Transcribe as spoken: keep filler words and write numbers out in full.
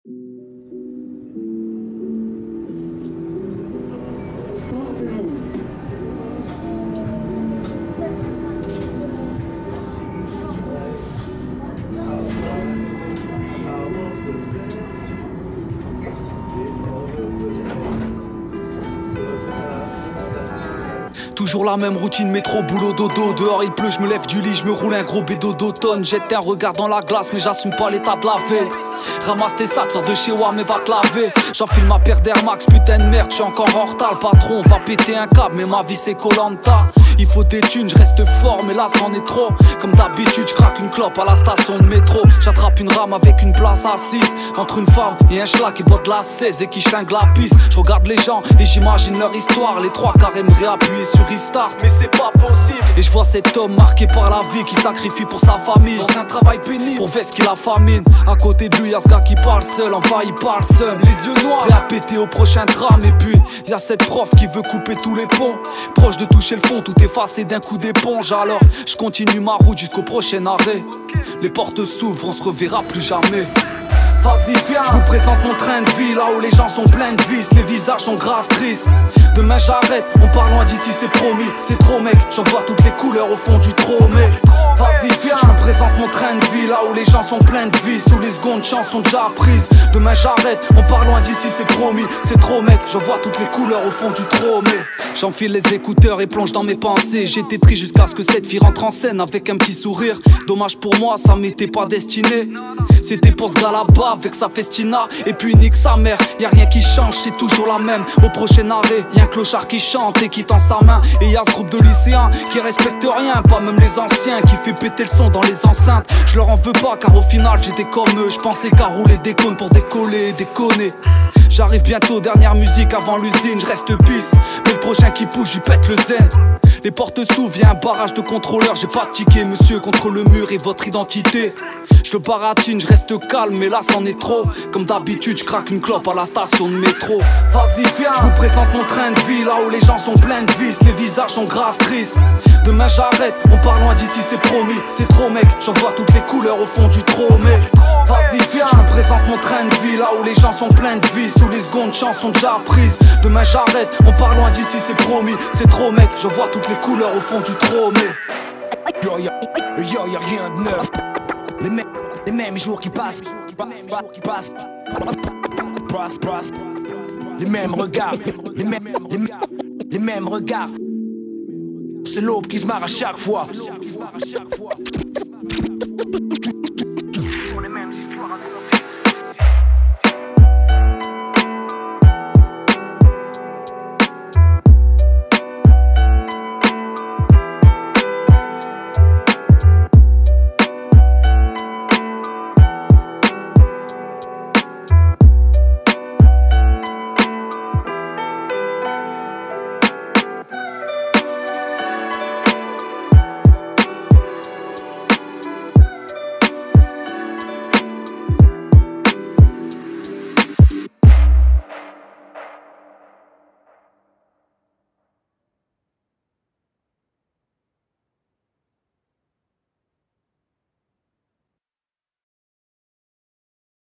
Toujours la même routine, métro, boulot, dodo. Dehors il pleut, je me lève du lit, je me roule un gros bédo d'automne. Jette un regard dans la glace, mais j'assume pas l'état de la veille. Ramasse tes sacs, sors de chez WAM et va te laver. J'enfile ma paire d'Air Max, putain de merde, j'suis encore en retard. Le patron va péter un câble, mais ma vie c'est Koh-Lanta. Il faut des thunes, je reste fort, mais là c'en est trop. Comme d'habitude, je craque une clope à la station de métro. J'attrape une rame avec une place assise entre une femme et un schlag qui boit de la seize et qui schlingue la piste. Je regarde les gens et j'imagine leur histoire. Les trois quarts aimeraient appuyer sur restart, mais c'est pas possible. Et je vois cet homme marqué par la vie qui sacrifie pour sa famille dans un travail pénible pour faire ce qu'il a famine. À côté de lui y'a ce gars qui parle seul, envahi par le seum, les yeux noirs, prêt à péter au prochain drame. Et puis y'a cette prof qui veut couper tous les ponts. Proche de toucher le fond, tout effacé d'un coup d'éponge. Alors je continue ma route jusqu'au prochain arrêt. Les portes s'ouvrent, on se reverra plus jamais. Vas-y viens, je vous présente mon train de vie. Là où les gens sont pleins de vices, les visages sont grave tristes. Demain j'arrête, on part loin d'ici c'est promis. C'est trop mec, j'en vois toutes les couleurs au fond du trou. Mais vas-y viens, je vous présente mon train de vie. Là où les gens sont pleins de vices, où les secondes chances sont déjà prises. Demain j'arrête, on part loin d'ici c'est promis. C'est trop mec, j'en vois toutes les couleurs au fond du trou. Mais j'enfile les écouteurs et plonge dans mes pensées. J'étais triste jusqu'à ce que cette fille rentre en scène avec un petit sourire. Dommage pour moi, ça m'était pas destiné. C'était pour ce gars là-bas avec sa festina. Et puis nique sa mère, y'a rien qui change, c'est toujours la même. Au prochain arrêt, y'a un clochard qui chante et qui tend sa main. Et y'a ce groupe de lycéens qui respectent rien, pas même les anciens, qui fait péter le son dans les enceintes. Je leur en veux pas car au final j'étais comme eux. Je pensais qu'à rouler des cônes pour décoller et déconner. J'arrive bientôt, dernière musique avant l'usine, je reste pisse. Mais le prochain qui pousse, j'y pète le zen. Les portes s'ouvrent, y'a un barrage de contrôleurs. J'ai pas de ticket, monsieur, contre le mur et votre identité. Je le baratine, je reste calme, mais là c'en est trop. Comme d'habitude, je craque une clope à la station de métro. Vas-y viens, je vous présente mon train de vie. Là où les gens sont pleins de vices, les visages sont grave tristes. Demain j'arrête, on part loin d'ici c'est promis. C'est trop mec, j'en vois toutes les couleurs au fond du trou. Mais vas-y viens, je vous présente mon train de vie. Là où les gens sont pleins de vices, où les secondes chances sont déjà prises. Demain j'arrête, on part loin d'ici c'est promis. C'est trop mec, j'en vois toutes les couleurs au fond du trou. Mais yo y'a yo, y a rien de neuf. Les mêmes, les mêmes jours qui passent, qui passent, passe, passe. Les mêmes regards, les mêmes, les mêmes, les mêmes regards. C'est l'aube qui se marre à chaque fois.